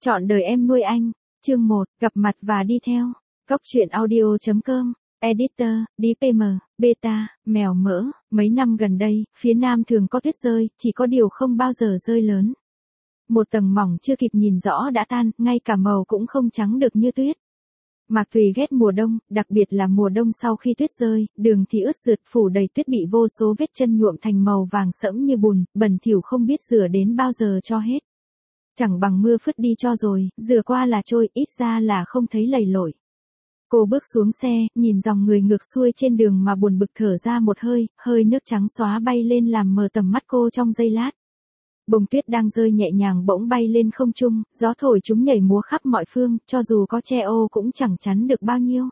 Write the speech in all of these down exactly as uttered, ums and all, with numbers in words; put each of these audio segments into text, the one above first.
Chọn đời em nuôi anh. Chương một, gặp mặt và đi theo. Cóc truyện audio chấm com. Editor, đê pê em, Beta, mèo mỡ. Mấy năm gần đây, phía Nam thường có tuyết rơi, chỉ có điều không bao giờ rơi lớn. Một tầng mỏng chưa kịp nhìn rõ đã tan, ngay cả màu cũng không trắng được như tuyết. Mạc Thùy ghét mùa đông, đặc biệt là mùa đông sau khi tuyết rơi, đường thì ướt rượt phủ đầy tuyết bị vô số vết chân nhuộm thành màu vàng sẫm như bùn, bẩn thỉu không biết rửa đến bao giờ cho hết. Chẳng bằng mưa phứt đi cho rồi, rửa qua là trôi, ít ra là không thấy lầy lội. Cô bước xuống xe, nhìn dòng người ngược xuôi trên đường mà buồn bực thở ra một hơi, hơi nước trắng xóa bay lên làm mờ tầm mắt cô trong giây lát. Bông tuyết đang rơi nhẹ nhàng bỗng bay lên không trung, gió thổi chúng nhảy múa khắp mọi phương, cho dù có che ô cũng chẳng chắn được bao nhiêu.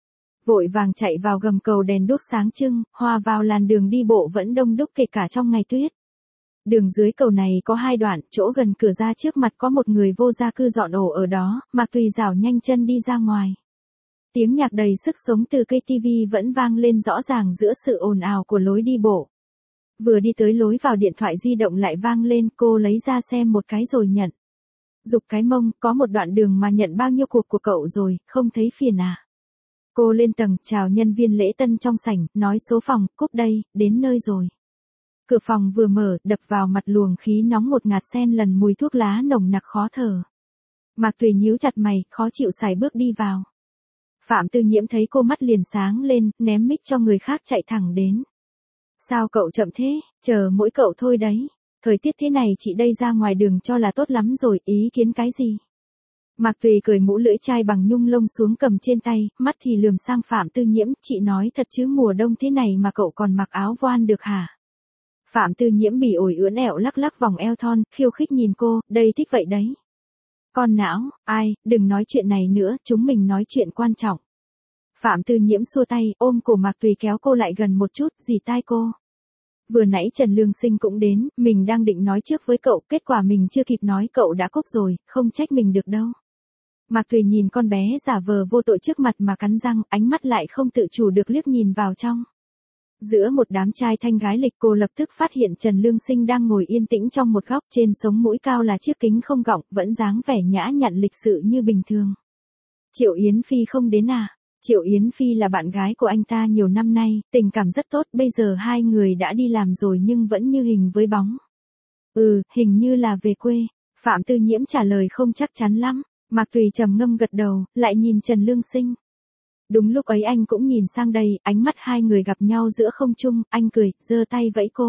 Vội vàng chạy vào gầm cầu đèn đuốc sáng trưng, hòa vào làn đường đi bộ vẫn đông đúc kể cả trong ngày tuyết. Đường dưới cầu này có hai đoạn, chỗ gần cửa ra trước mặt có một người vô gia cư dọn ổ ở đó, Mạc Thùy rảo nhanh chân đi ra ngoài. Tiếng nhạc đầy sức sống từ cây tivi vẫn vang lên rõ ràng giữa sự ồn ào của lối đi bộ. Vừa đi tới lối vào điện thoại di động lại vang lên, cô lấy ra xem một cái rồi nhận. Giục cái mông, có một đoạn đường mà nhận bao nhiêu cuộc của cậu rồi, không thấy phiền à? Cô lên tầng, chào nhân viên lễ tân trong sảnh, nói số phòng, cúp đây, đến nơi rồi. Cửa phòng vừa mở, đập vào mặt luồng khí nóng ngột ngạt xen lần mùi thuốc lá nồng nặc khó thở. Mạc Thùy nhíu chặt mày, khó chịu sải bước đi vào. Phạm Tư Nhiễm thấy cô mắt liền sáng lên, ném mic cho người khác chạy thẳng đến. Sao cậu chậm thế, chờ mỗi cậu thôi đấy. Thời tiết thế này chị đây ra ngoài đường cho là tốt lắm rồi, ý kiến cái gì? Mạc Thùy cởi mũ lưỡi chai bằng nhung lông xuống cầm trên tay, mắt thì lườm sang Phạm Tư Nhiễm, chị nói thật chứ mùa đông thế này mà cậu còn mặc áo voan được hả? Phạm Tư Nhiễm bỉ ổi ưỡn ẹo lắc lắc vòng eo thon, khiêu khích nhìn cô, đây thích vậy đấy. Con não, ai, đừng nói chuyện này nữa, chúng mình nói chuyện quan trọng. Phạm Tư Nhiễm xua tay, ôm cổ Mạc Thùy kéo cô lại gần một chút, dì tai cô. Vừa nãy Trần Lương Sinh cũng đến, mình đang định nói trước với cậu, kết quả mình chưa kịp nói cậu đã cúp rồi, không trách mình được đâu. Mạc Thùy nhìn con bé giả vờ vô tội trước mặt mà cắn răng, ánh mắt lại không tự chủ được liếc nhìn vào trong. Giữa một đám trai thanh gái lịch cô lập tức phát hiện Trần Lương Sinh đang ngồi yên tĩnh trong một góc, trên sống mũi cao là chiếc kính không gọng, vẫn dáng vẻ nhã nhặn lịch sự như bình thường. Triệu Yến Phi không đến à? Triệu Yến Phi là bạn gái của anh ta nhiều năm nay, tình cảm rất tốt, bây giờ hai người đã đi làm rồi nhưng vẫn như hình với bóng. Ừ, hình như là về quê. Phạm Tư Nhiễm trả lời không chắc chắn lắm. Mạc Thùy trầm ngâm gật đầu, lại nhìn Trần Lương Sinh. Đúng lúc ấy anh cũng nhìn sang đây, ánh mắt hai người gặp nhau giữa không trung, anh cười, giơ tay vẫy cô.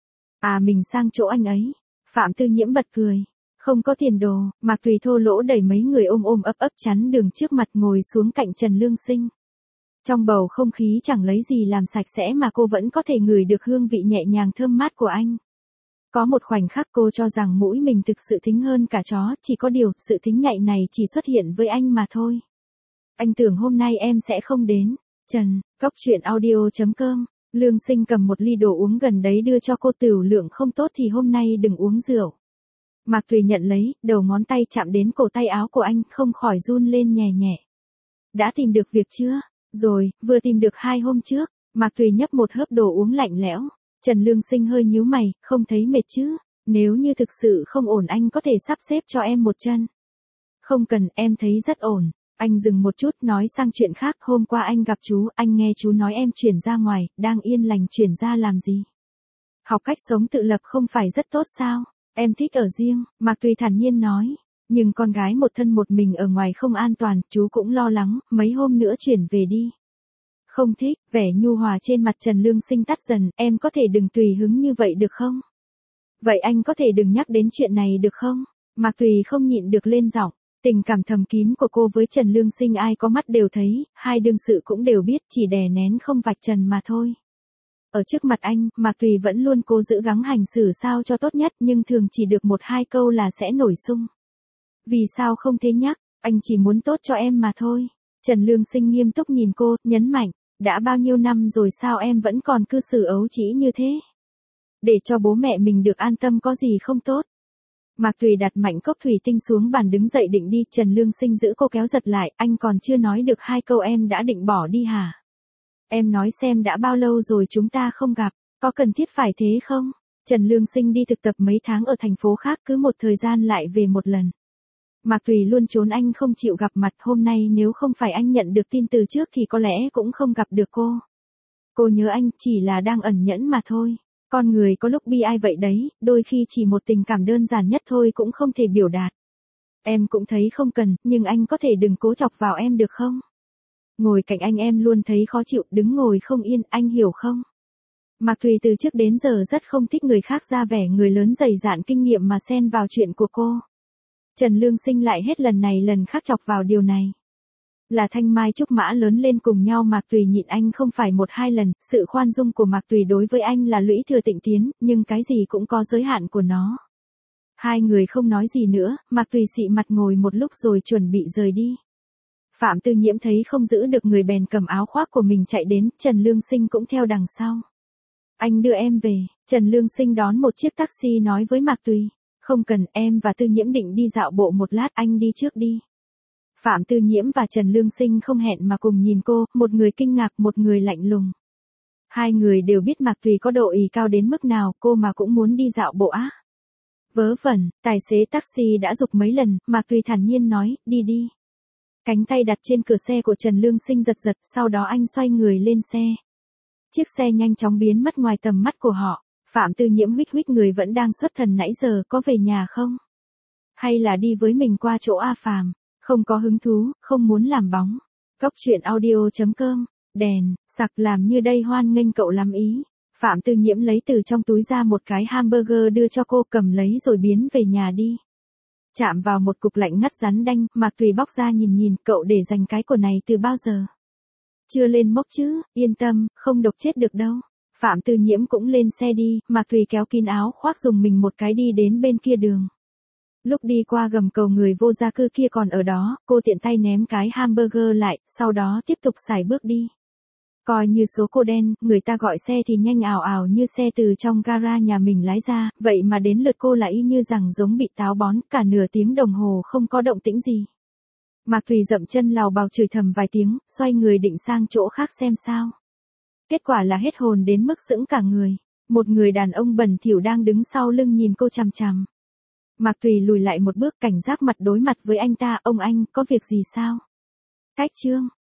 À mình sang chỗ anh ấy. Phạm Tư Nhiễm bật cười. Không có tiền đồ, Mạc Thùy thô lỗ đẩy mấy người ôm ôm ấp ấp chắn đường trước mặt ngồi xuống cạnh Trần Lương Sinh. Trong bầu không khí chẳng lấy gì làm sạch sẽ mà cô vẫn có thể ngửi được hương vị nhẹ nhàng thơm mát của anh. Có một khoảnh khắc cô cho rằng mũi mình thực sự thính hơn cả chó, chỉ có điều sự thính nhạy này chỉ xuất hiện với anh mà thôi. Anh tưởng hôm nay em sẽ không đến. Trần, cóc truyện audio chấm com. Lương Sinh cầm một ly đồ uống gần đấy đưa cho cô, tửu lượng không tốt thì hôm nay đừng uống rượu. Mạc Thùy nhận lấy, đầu ngón tay chạm đến cổ tay áo của anh, không khỏi run lên nhẹ nhẹ. Đã tìm được việc chưa? Rồi, vừa tìm được hai hôm trước. Mạc Thùy nhấp một hớp đồ uống lạnh lẽo. Trần Lương Sinh hơi nhíu mày, không thấy mệt chứ? Nếu như thực sự không ổn anh có thể sắp xếp cho em một chân. Không cần, em thấy rất ổn. Anh dừng một chút nói sang chuyện khác, hôm qua anh gặp chú, anh nghe chú nói em chuyển ra ngoài, đang yên lành chuyển ra làm gì? Học cách sống tự lập không phải rất tốt sao? Em thích ở riêng, Mạc Thùy thản nhiên nói. Nhưng con gái một thân một mình ở ngoài không an toàn, chú cũng lo lắng, mấy hôm nữa chuyển về đi. Không thích, vẻ nhu hòa trên mặt Trần Lương Sinh tắt dần, em có thể đừng tùy hứng như vậy được không? Vậy anh có thể đừng nhắc đến chuyện này được không? Mạc Thùy không nhịn được lên giọng. Tình cảm thầm kín của cô với Trần Lương Sinh ai có mắt đều thấy, hai đương sự cũng đều biết, chỉ đè nén không vạch trần mà thôi. Ở trước mặt anh, Mạc Thùy vẫn luôn cố giữ gắng hành xử sao cho tốt nhất nhưng thường chỉ được một hai câu là sẽ nổi sung. Vì sao không thế nhắc, anh chỉ muốn tốt cho em mà thôi. Trần Lương Sinh nghiêm túc nhìn cô, nhấn mạnh, đã bao nhiêu năm rồi sao em vẫn còn cư xử ấu trĩ như thế? Để cho bố mẹ mình được an tâm có gì không tốt. Mạc Thùy đặt mạnh cốc thủy tinh xuống bàn đứng dậy định đi, Trần Lương Sinh giữ cô kéo giật lại, anh còn chưa nói được hai câu em đã định bỏ đi hả? Em nói xem đã bao lâu rồi chúng ta không gặp, có cần thiết phải thế không? Trần Lương Sinh đi thực tập mấy tháng ở thành phố khác, cứ một thời gian lại về một lần. Mạc Tùy luôn trốn anh không chịu gặp mặt, hôm nay nếu không phải anh nhận được tin từ trước thì có lẽ cũng không gặp được cô. Cô nhớ anh, chỉ là đang ẩn nhẫn mà thôi. Con người có lúc bi ai vậy đấy, đôi khi chỉ một tình cảm đơn giản nhất thôi cũng không thể biểu đạt. Em cũng thấy không cần, nhưng anh có thể đừng cố chọc vào em được không? Ngồi cạnh anh em luôn thấy khó chịu, đứng ngồi không yên, anh hiểu không? Mạc Tùy từ trước đến giờ rất không thích người khác ra vẻ người lớn dày dạn kinh nghiệm mà xen vào chuyện của cô. Trần Lương Sinh lại hết lần này lần khác chọc vào điều này. Là thanh mai trúc mã lớn lên cùng nhau, Mạc Tùy nhịn anh không phải một hai lần, sự khoan dung của Mạc Tùy đối với anh là lũy thừa tịnh tiến, nhưng cái gì cũng có giới hạn của nó. Hai người không nói gì nữa, Mạc Tùy xị mặt ngồi một lúc rồi chuẩn bị rời đi. Phạm Tư Nhiễm thấy không giữ được người bèn cầm áo khoác của mình chạy đến, Trần Lương Sinh cũng theo đằng sau. Anh đưa em về, Trần Lương Sinh đón một chiếc taxi nói với Mạc Tùy. Không cần, em và Tư Nhiễm định đi dạo bộ một lát, anh đi trước đi. Phạm Tư Nhiễm và Trần Lương Sinh không hẹn mà cùng nhìn cô, một người kinh ngạc, một người lạnh lùng. Hai người đều biết Mạc Tùy có độ ỷ cao đến mức nào, cô mà cũng muốn đi dạo bộ á. Vớ vẩn, tài xế taxi đã giục mấy lần, Mạc Tùy thản nhiên nói, đi đi. Cánh tay đặt trên cửa xe của Trần Lương Sinh giật giật, sau đó anh xoay người lên xe. Chiếc xe nhanh chóng biến mất ngoài tầm mắt của họ. Phạm Tư Nhiễm huých huých người vẫn đang xuất thần nãy giờ, có về nhà không? Hay là đi với mình qua chỗ A Phàm? Không có hứng thú, không muốn làm bóng. Cốc truyện audio chấm com, đèn, sặc làm như đây hoan nghênh cậu lắm ý. Phạm Tư Nhiễm lấy từ trong túi ra một cái hamburger đưa cho cô, cầm lấy rồi biến về nhà đi. Chạm vào một cục lạnh ngắt rắn đanh, Mạc Tùy bóc ra nhìn nhìn, cậu để dành cái của này từ bao giờ? Chưa lên mốc chứ, yên tâm, không độc chết được đâu. Phạm Tư Nhiễm cũng lên xe đi, Mạc Tùy kéo kín áo khoác dùng mình một cái đi đến bên kia đường. Lúc đi qua gầm cầu người vô gia cư kia còn ở đó, cô tiện tay ném cái hamburger lại, sau đó tiếp tục sải bước đi. Coi như số cô đen, người ta gọi xe thì nhanh ào ào như xe từ trong gara nhà mình lái ra, vậy mà đến lượt cô là y như rằng giống bị táo bón, cả nửa tiếng đồng hồ không có động tĩnh gì. Mạc Tùy dậm chân lào bào chửi thầm vài tiếng, xoay người định sang chỗ khác xem sao. Kết quả là hết hồn đến mức sững cả người. Một người đàn ông bẩn thỉu đang đứng sau lưng nhìn cô chằm chằm. Mạc Tùy lùi lại một bước, cảnh giác mặt đối mặt với anh ta, ông anh, có việc gì sao? Cách chương.